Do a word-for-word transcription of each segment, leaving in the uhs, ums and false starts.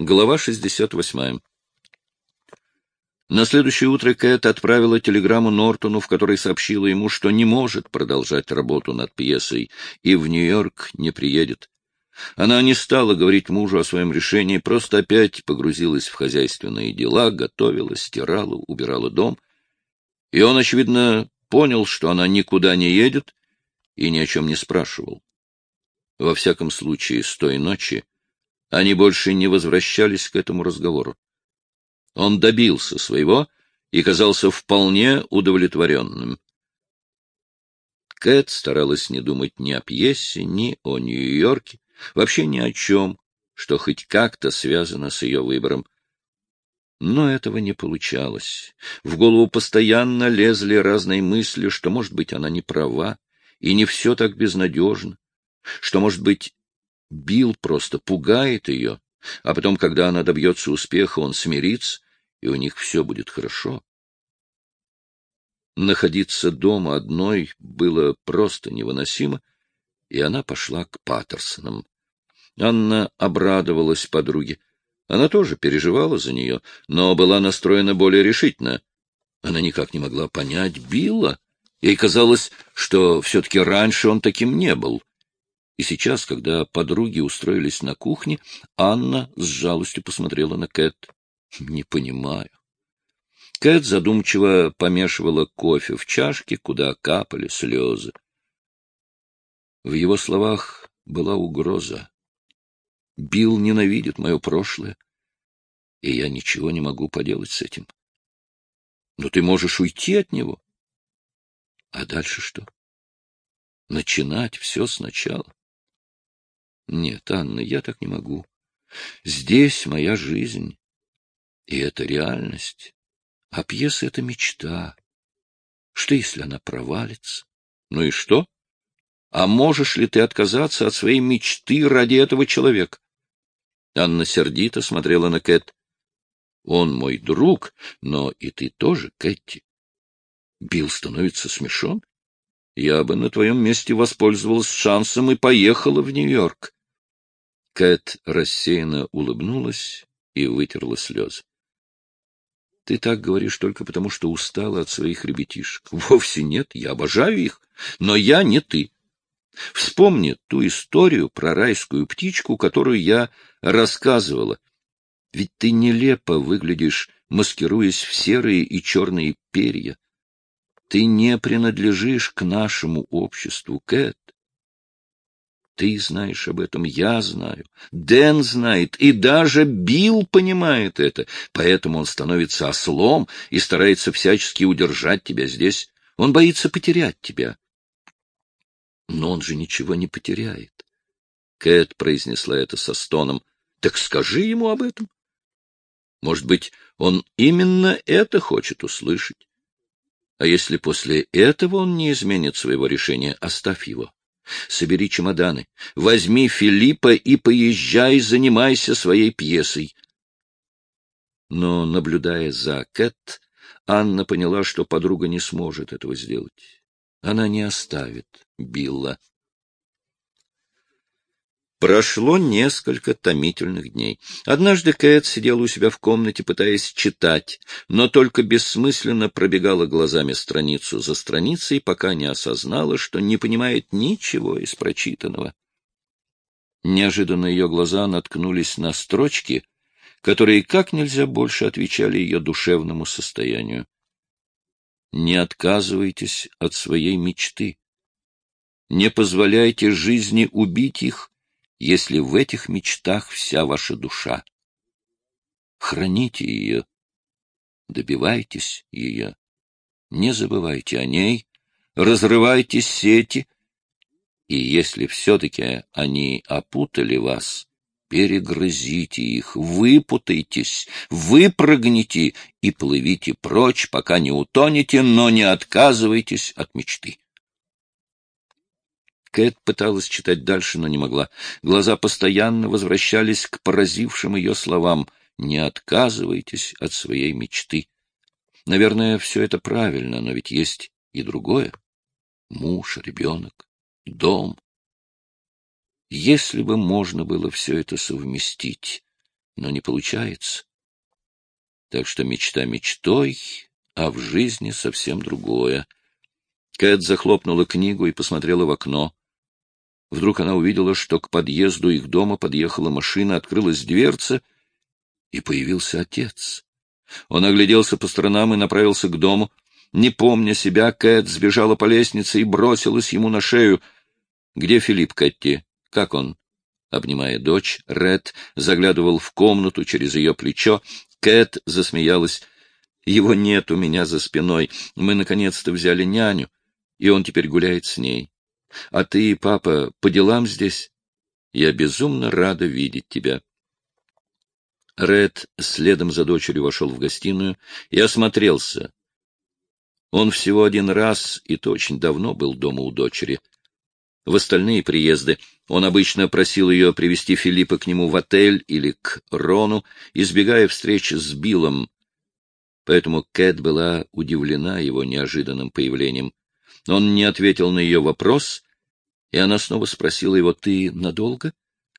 Глава шестьдесят восьмая. На следующее утро Кэт отправила телеграмму Нортону, в которой сообщила ему, что не может продолжать работу над пьесой и в Нью-Йорк не приедет. Она не стала говорить мужу о своем решении, просто опять погрузилась в хозяйственные дела, готовила, стирала, убирала дом. И он, очевидно, понял, что она никуда не едет, и ни о чем не спрашивал. Во всяком случае, с той ночи они больше не возвращались к этому разговору. Он добился своего и казался вполне удовлетворенным. Кэт старалась не думать ни о пьесе, ни о Нью-Йорке, вообще ни о чем, что хоть как-то связано с ее выбором. Но этого не получалось. В голову постоянно лезли разные мысли, что, может быть, она не права, и не все так безнадежно, что, может быть, Билл просто пугает ее, а потом, когда она добьется успеха, он смирится, и у них все будет хорошо. Находиться дома одной было просто невыносимо, и она пошла к Паттерсонам. Анна обрадовалась подруге. Она тоже переживала за нее, но была настроена более решительно. Она никак не могла понять Билла. Ей казалось, что все-таки раньше он таким не был. И сейчас, когда подруги устроились на кухне, Анна с жалостью посмотрела на Кэт. — Не понимаю. Кэт задумчиво помешивала кофе в чашке, куда капали слезы. В его словах была угроза. Билл ненавидит мое прошлое, и я ничего не могу поделать с этим. Но ты можешь уйти от него. А дальше что? Начинать все сначала? Нет, Анна, я так не могу. Здесь моя жизнь, и это реальность. А пьеса — это мечта. Что, если она провалится? Ну и что? А можешь ли ты отказаться от своей мечты ради этого человека? Анна сердито смотрела на Кэт. Он мой друг, но и ты тоже, Кэти. Билл становится смешон. Я бы на твоем месте воспользовалась шансом и поехала в Нью-Йорк. Кэт рассеянно улыбнулась и вытерла слезы. — Ты так говоришь только потому, что устала от своих ребятишек. Вовсе нет, я обожаю их, но я не ты. Вспомни ту историю про райскую птичку, которую я рассказывала. Ведь ты нелепо выглядишь, маскируясь в серые и черные перья. Ты не принадлежишь к нашему обществу, Кэт. Ты знаешь об этом, я знаю, Дэн знает, и даже Билл понимает это, поэтому он становится ослом и старается всячески удержать тебя здесь. Он боится потерять тебя. Но он же ничего не потеряет. Кэт произнесла это со стоном. Так скажи ему об этом. Может быть, он именно это хочет услышать. А если после этого он не изменит своего решения, оставь его. Собери чемоданы, возьми Филиппа и поезжай, занимайся своей пьесой. Но, наблюдая за Кэт, Анна поняла, что подруга не сможет этого сделать. Она не оставит Билла. Прошло несколько томительных дней. Однажды Кэт сидела у себя в комнате, пытаясь читать, но только бессмысленно пробегала глазами страницу за страницей, пока не осознала, что не понимает ничего из прочитанного. Неожиданно ее глаза наткнулись на строчки, которые как нельзя больше отвечали ее душевному состоянию. «Не отказывайтесь от своей мечты. Не позволяйте жизни убить их, если в этих мечтах вся ваша душа. Храните ее, добивайтесь ее, не забывайте о ней, разрывайте сети, и если все-таки они опутали вас, перегрызите их, выпутайтесь, выпрыгните и плывите прочь, пока не утонете, но не отказывайтесь от мечты. Кэт пыталась читать дальше, но не могла. Глаза постоянно возвращались к поразившим ее словам. «Не отказывайтесь от своей мечты». Наверное, все это правильно, но ведь есть и другое. Муж, ребенок, дом. Если бы можно было все это совместить, но не получается. Так что мечта мечтой, а в жизни совсем другое. Кэт захлопнула книгу и посмотрела в окно. Вдруг она увидела, что к подъезду их дома подъехала машина, открылась дверца, и появился отец. Он огляделся по сторонам и направился к дому. Не помня себя, Кэт сбежала по лестнице и бросилась ему на шею. — Где Филипп, Кэти? Как он? Обнимая дочь, Ред заглядывал в комнату через ее плечо. Кэт засмеялась. — Его нет у меня за спиной. Мы наконец-то взяли няню, и он теперь гуляет с ней. А ты, папа, по делам здесь? Я безумно рада видеть тебя. Ред следом за дочерью вошел в гостиную и осмотрелся. Он всего один раз, и то очень давно, был дома у дочери. В остальные приезды он обычно просил ее привезти Филиппа к нему в отель или к Рону, избегая встреч с Биллом. Поэтому Кэт была удивлена его неожиданным появлением. Он не ответил на ее вопрос, и она снова спросила его: «Ты надолго?»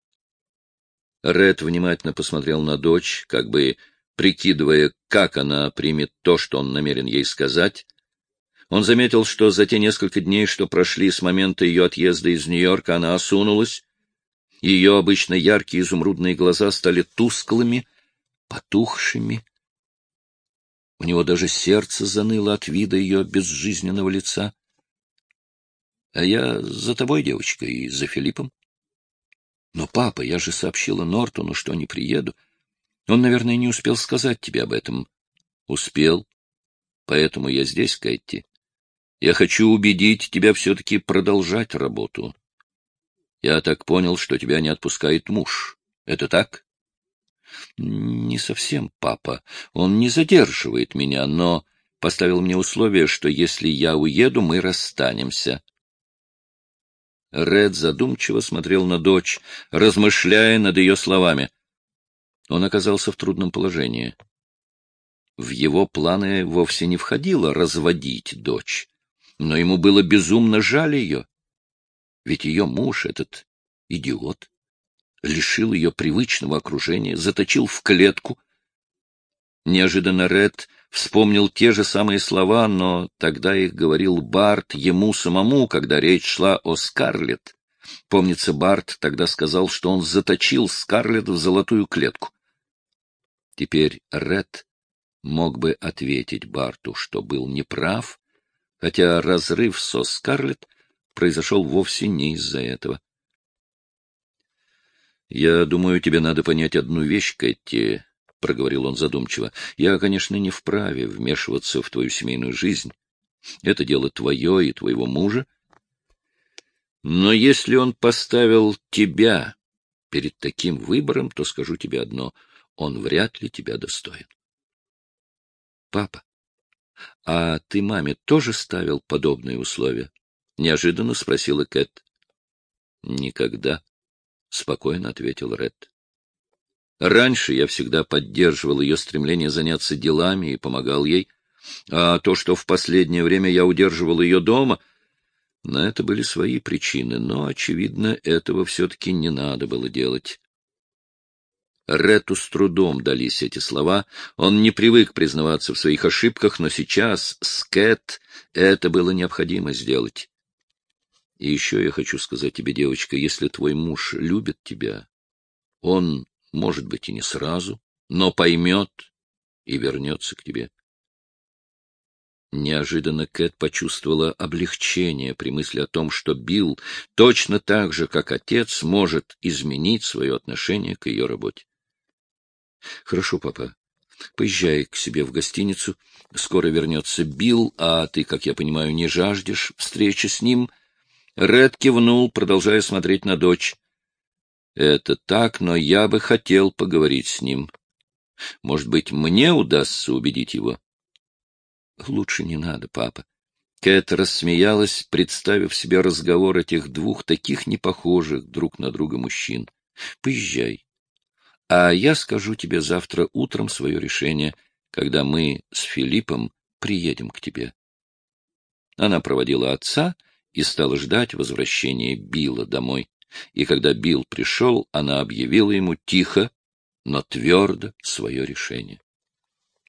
Ред внимательно посмотрел на дочь, как бы прикидывая, как она примет то, что он намерен ей сказать. Он заметил, что за те несколько дней, что прошли с момента ее отъезда из Нью-Йорка, она осунулась. Ее обычно яркие изумрудные глаза стали тусклыми, потухшими. У него даже сердце заныло от вида ее безжизненного лица. — А я за тобой, девочка, и за Филиппом. — Но, папа, я же сообщила Нортону, что не приеду. Он, наверное, не успел сказать тебе об этом. — Успел. Поэтому я здесь, Кэти. Я хочу убедить тебя все-таки продолжать работу. Я так понял, что тебя не отпускает муж. Это так? — Не совсем, папа. Он не задерживает меня, но поставил мне условие, что если я уеду, мы расстанемся. Ред задумчиво смотрел на дочь, размышляя над ее словами. Он оказался в трудном положении. В его планы вовсе не входило разводить дочь, но ему было безумно жаль ее. Ведь ее муж, этот идиот, лишил ее привычного окружения, заточил в клетку. Неожиданно Ред вспомнил те же самые слова, но тогда их говорил Барт ему самому, когда речь шла о Скарлетт. Помнится, Барт тогда сказал, что он заточил Скарлетт в золотую клетку. Теперь Ред мог бы ответить Барту, что был неправ, хотя разрыв со Скарлетт произошел вовсе не из-за этого. — Я думаю, тебе надо понять одну вещь, Кэти, — проговорил он задумчиво. — Я, конечно, не вправе вмешиваться в твою семейную жизнь. Это дело твое и твоего мужа. Но если он поставил тебя перед таким выбором, то скажу тебе одно — он вряд ли тебя достоин. — Папа, а ты маме тоже ставил подобные условия? — неожиданно спросила Кэт. — Никогда, — спокойно ответил Ред. Раньше я всегда поддерживал ее стремление заняться делами и помогал ей, а то, что в последнее время я удерживал ее дома, на это были свои причины, но, очевидно, этого все-таки не надо было делать. Рету с трудом дались эти слова. Он не привык признаваться в своих ошибках, но сейчас с Кэт это было необходимо сделать. И еще я хочу сказать тебе, девочка, если твой муж любит тебя, он, может быть, и не сразу, но поймет и вернется к тебе. Неожиданно Кэт почувствовала облегчение при мысли о том, что Билл точно так же, как отец, может изменить свое отношение к ее работе. — Хорошо, папа. Поезжай к себе в гостиницу. Скоро вернется Билл, а ты, как я понимаю, не жаждешь встречи с ним. Ред кивнул, продолжая смотреть на дочь. — Это так, но я бы хотел поговорить с ним. Может быть, мне удастся убедить его? — Лучше не надо, папа. Кэт рассмеялась, представив себе разговор этих двух таких непохожих друг на друга мужчин. — Поезжай. А я скажу тебе завтра утром свое решение, когда мы с Филиппом приедем к тебе. Она проводила отца и стала ждать возвращения Билла домой. И когда Билл пришел, она объявила ему тихо: но твердо свое решение.